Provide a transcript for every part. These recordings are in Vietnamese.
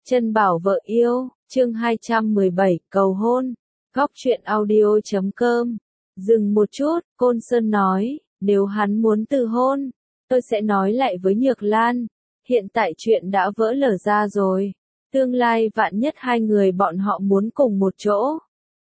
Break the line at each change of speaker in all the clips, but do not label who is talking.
Chân bảo vợ yêu, chương 217, cầu hôn. Góc truyện audio.com. Dừng một chút, Côn Sơn nói, nếu hắn muốn từ hôn, tôi sẽ nói lại với Nhược Lan. Hiện tại chuyện đã vỡ lở ra rồi. Tương lai vạn nhất hai người bọn họ muốn cùng một chỗ,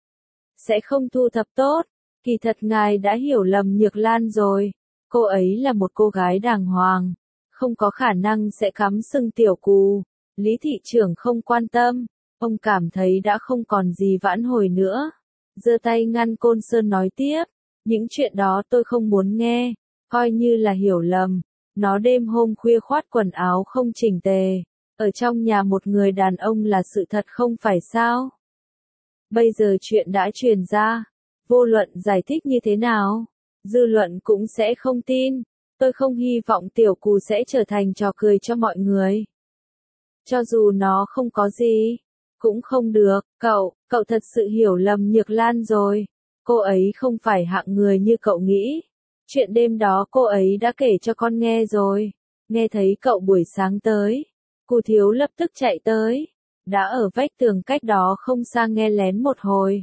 sẽ không thu thập tốt. Kỳ thật ngài đã hiểu lầm Nhược Lan rồi. Cô ấy là một cô gái đàng hoàng, không có khả năng sẽ cắm sừng tiểu cù. Lý thị trưởng không quan tâm, ông cảm thấy đã không còn gì vãn hồi nữa. Giơ tay ngăn Côn Sơn nói tiếp, những chuyện đó tôi không muốn nghe, coi như là hiểu lầm. Nó đêm hôm khuya khoác quần áo không chỉnh tề, ở trong nhà một người đàn ông là sự thật không phải sao? Bây giờ chuyện đã truyền ra, vô luận giải thích như thế nào, dư luận cũng sẽ không tin. Tôi không hy vọng tiểu cù sẽ trở thành trò cười cho mọi người. Cho dù nó không có gì, cũng không được. Cậu thật sự hiểu lầm Nhược Lan rồi. Cô ấy không phải hạng người như cậu nghĩ. Chuyện đêm đó cô ấy đã kể cho con nghe rồi. Nghe thấy cậu buổi sáng tới, Cù Thiếu lập tức chạy tới, đã ở vách tường cách đó không xa nghe lén một hồi.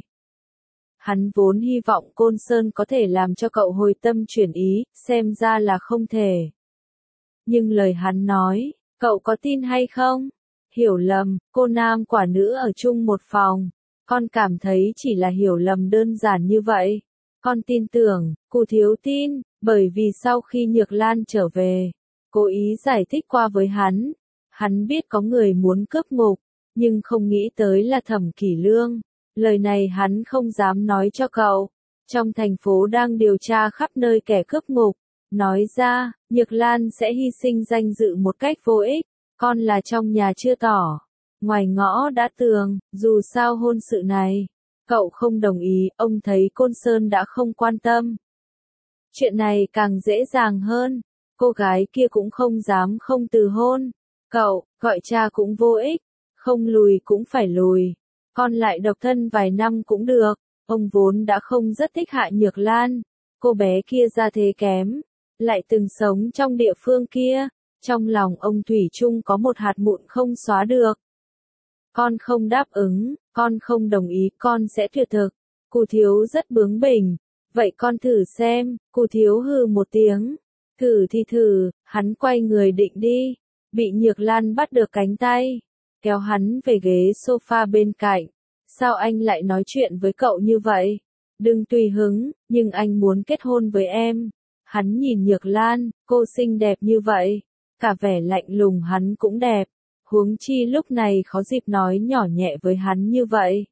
Hắn vốn hy vọng Côn Sơn có thể làm cho cậu hồi tâm chuyển ý, xem ra là không thể. Nhưng lời hắn nói, cậu có tin hay không? Hiểu lầm, cô nam quả nữ ở chung một phòng. Con cảm thấy chỉ là hiểu lầm đơn giản như vậy. Con tin tưởng, Cù Thiếu tin, bởi vì sau khi Nhược Lan trở về, cố ý giải thích qua với hắn. Hắn biết có người muốn cướp ngục, nhưng không nghĩ tới là Thẩm Kỷ Lương. Lời này hắn không dám nói cho cậu. Trong thành phố đang điều tra khắp nơi kẻ cướp ngục. Nói ra, Nhược Lan sẽ hy sinh danh dự một cách vô ích. Con là trong nhà chưa tỏ, ngoài ngõ đã tường, dù sao hôn sự này, cậu không đồng ý, ông thấy Côn Sơn đã không quan tâm. Chuyện này càng dễ dàng hơn, cô gái kia cũng không dám không từ hôn. Cậu, gọi cha cũng vô ích, không lùi cũng phải lùi. Con lại độc thân vài năm cũng được, ông vốn đã không rất thích Hạ Nhược Lan. Cô bé kia ra thế kém, lại từng sống trong địa phương kia. Trong lòng ông thủy chung có một hạt mụn không xóa được. Con không đáp ứng, con không đồng ý, con sẽ tuyệt thực. Cù Thiếu rất bướng bỉnh. Vậy con thử xem, Cù Thiếu hừ một tiếng. Thử thì thử, hắn quay người định đi. Bị Nhược Lan bắt được cánh tay, kéo hắn về ghế sofa bên cạnh. Sao anh lại nói chuyện với cậu như vậy? Đừng tùy hứng, nhưng anh muốn kết hôn với em. Hắn nhìn Nhược Lan, cô xinh đẹp như vậy. Cả vẻ lạnh lùng hắn cũng đẹp, huống chi lúc này khó dịp nói nhỏ nhẹ với hắn như vậy.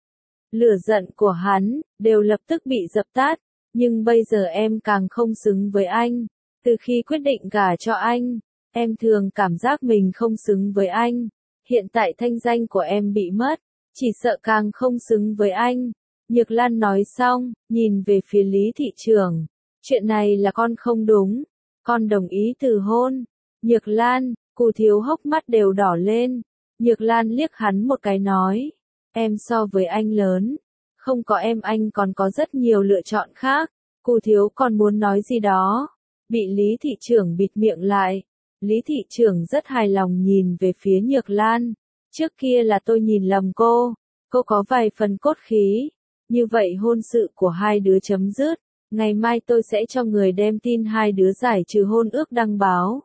Lửa giận của hắn, đều lập tức bị dập tắt, nhưng bây giờ em càng không xứng với anh. Từ khi quyết định gả cho anh, em thường cảm giác mình không xứng với anh. Hiện tại thanh danh của em bị mất, chỉ sợ càng không xứng với anh. Nhược Lan nói xong, nhìn về phía Lý thị trưởng. Chuyện này là con không đúng, con đồng ý từ hôn. Nhược Lan, Cù Thiếu hốc mắt đều đỏ lên. Nhược Lan liếc hắn một cái nói, em so với anh lớn, không có em anh còn có rất nhiều lựa chọn khác. Cù Thiếu còn muốn nói gì đó, bị Lý thị trưởng bịt miệng lại. Lý thị trưởng rất hài lòng nhìn về phía Nhược Lan. Trước kia là tôi nhìn lầm cô có vài phần cốt khí. Như vậy hôn sự của hai đứa chấm dứt. Ngày mai tôi sẽ cho người đem tin hai đứa giải trừ hôn ước đăng báo.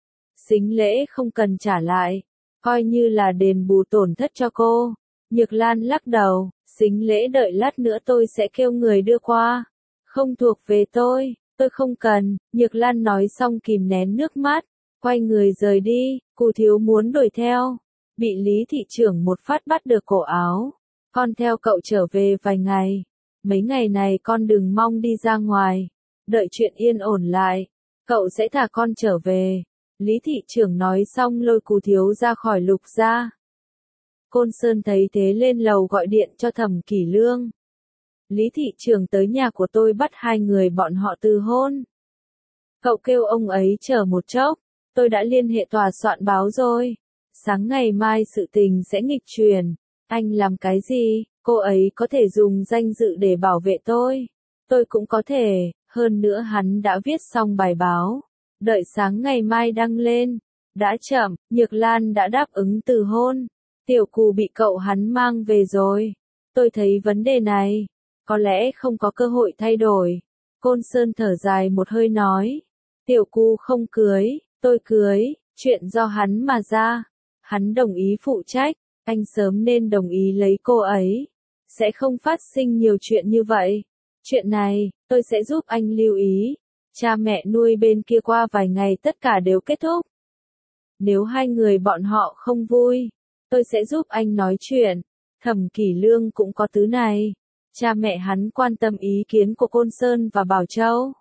Sính lễ không cần trả lại, coi như là đền bù tổn thất cho cô. Nhược Lan lắc đầu, sính lễ đợi lát nữa tôi sẽ kêu người đưa qua. Không thuộc về tôi không cần. Nhược Lan nói xong kìm nén nước mắt, quay người rời đi. Cù Thiếu muốn đuổi theo, bị Lý thị trưởng một phát bắt được cổ áo. Con theo cậu trở về vài ngày. Mấy ngày này con đừng mong đi ra ngoài, đợi chuyện yên ổn lại, cậu sẽ thả con trở về. Lý thị trưởng nói xong lôi Cù Thiếu ra khỏi Lục gia. Côn Sơn thấy thế lên lầu gọi điện cho Thẩm Kỷ Lương. Lý thị trưởng tới nhà của tôi bắt hai người bọn họ từ hôn. Cậu kêu ông ấy chờ một chốc, tôi đã liên hệ tòa soạn báo rồi. Sáng ngày mai sự tình sẽ nghịch chuyển. Anh làm cái gì? Cô ấy có thể dùng danh dự để bảo vệ tôi cũng có thể. Hơn nữa hắn đã viết xong bài báo, đợi sáng ngày mai đăng lên. Đã chậm, Nhược Lan đã đáp ứng từ hôn. Tiểu Cù bị cậu hắn mang về rồi. Tôi thấy vấn đề này, có lẽ không có cơ hội thay đổi. Côn Sơn thở dài một hơi nói. Tiểu Cù không cưới, tôi cưới, chuyện do hắn mà ra. Hắn đồng ý phụ trách, anh sớm nên đồng ý lấy cô ấy. Sẽ không phát sinh nhiều chuyện như vậy. Chuyện này, tôi sẽ giúp anh lưu ý. Cha mẹ nuôi bên kia qua vài ngày tất cả đều kết thúc. Nếu hai người bọn họ không vui, tôi sẽ giúp anh nói chuyện. Thẩm Kỷ Lương cũng có thứ này. Cha mẹ hắn quan tâm ý kiến của Côn Sơn và Bảo Châu.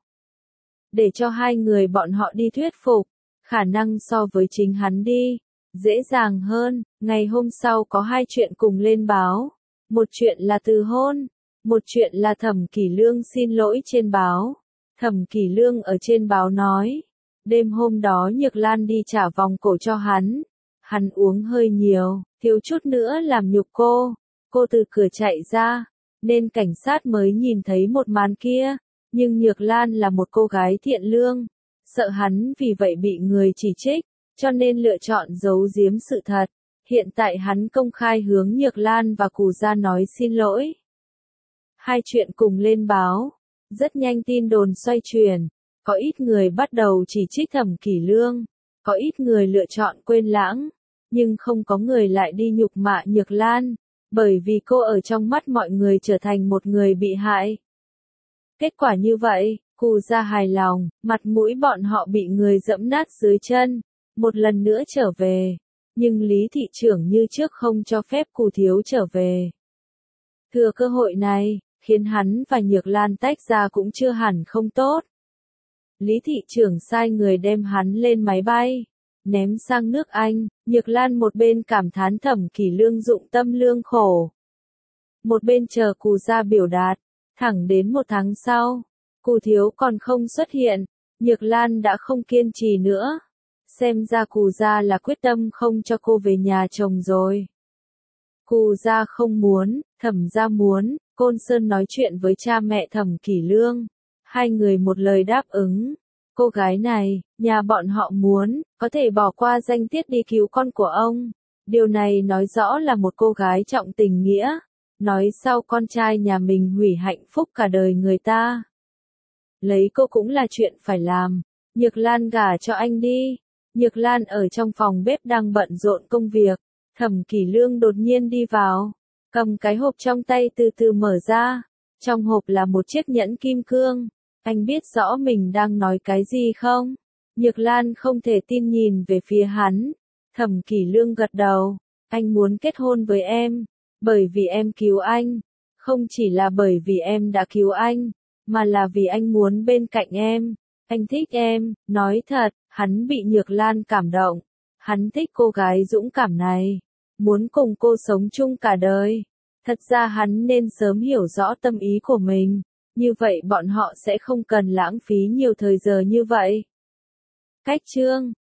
Để cho hai người bọn họ đi thuyết phục, khả năng so với chính hắn đi, dễ dàng hơn. Ngày hôm sau có hai chuyện cùng lên báo. Một chuyện là từ hôn, một chuyện là Thẩm Kỷ Lương xin lỗi trên báo. Thẩm Kỷ Lương ở trên báo nói, đêm hôm đó Nhược Lan đi trả vòng cổ cho hắn. Hắn uống hơi nhiều, thiếu chút nữa làm nhục cô. Cô từ cửa chạy ra, nên cảnh sát mới nhìn thấy một màn kia. Nhưng Nhược Lan là một cô gái thiện lương, sợ hắn vì vậy bị người chỉ trích, cho nên lựa chọn giấu giếm sự thật. Hiện tại hắn công khai hướng Nhược Lan và Cù Gia nói xin lỗi. Hai chuyện cùng lên báo. Rất nhanh tin đồn xoay chuyển. Có ít người bắt đầu chỉ trích Thẩm Kỷ Lương. Có ít người lựa chọn quên lãng. Nhưng không có người lại đi nhục mạ Nhược Lan. Bởi vì cô ở trong mắt mọi người trở thành một người bị hại. Kết quả như vậy, Cù Gia hài lòng, mặt mũi bọn họ bị người dẫm nát dưới chân. Một lần nữa trở về. Nhưng Lý thị trưởng như trước không cho phép Cù thiếu trở về. Thừa cơ hội này, khiến hắn và Nhược Lan tách ra cũng chưa hẳn không tốt. Lý thị trưởng sai người đem hắn lên máy bay, ném sang nước Anh. Nhược Lan một bên cảm thán Thẩm Kỷ Lương dụng tâm lương khổ, một bên chờ Cù Gia biểu đạt. Thẳng đến một tháng sau, Cù thiếu còn không xuất hiện, Nhược Lan đã không kiên trì nữa. Xem ra Cù Gia là quyết tâm không cho cô về nhà chồng rồi. Cù Gia không muốn, Thẩm gia muốn. Côn Sơn nói chuyện với cha mẹ Thẩm Kỷ Lương. Hai người một lời đáp ứng. Cô gái này, nhà bọn họ muốn, có thể bỏ qua danh tiết đi cứu con của ông. Điều này nói rõ là một cô gái trọng tình nghĩa. Nói sau con trai nhà mình hủy hạnh phúc cả đời người ta. Lấy cô cũng là chuyện phải làm. Nhược Lan gả cho anh đi. Nhược Lan ở trong phòng bếp đang bận rộn công việc. Thẩm Kỷ Lương đột nhiên đi vào, cầm cái hộp trong tay từ từ mở ra. Trong hộp là một chiếc nhẫn kim cương. Anh biết rõ mình đang nói cái gì không? Nhược Lan không thể tin nhìn về phía hắn. Thẩm Kỷ Lương gật đầu. Anh muốn kết hôn với em, bởi vì em cứu anh. Không chỉ là bởi vì em đã cứu anh, mà là vì anh muốn bên cạnh em. Anh thích em, nói thật, hắn bị Nhược Lan cảm động. Hắn thích cô gái dũng cảm này, muốn cùng cô sống chung cả đời. Thật ra hắn nên sớm hiểu rõ tâm ý của mình, như vậy bọn họ sẽ không cần lãng phí nhiều thời giờ như vậy. Cách chương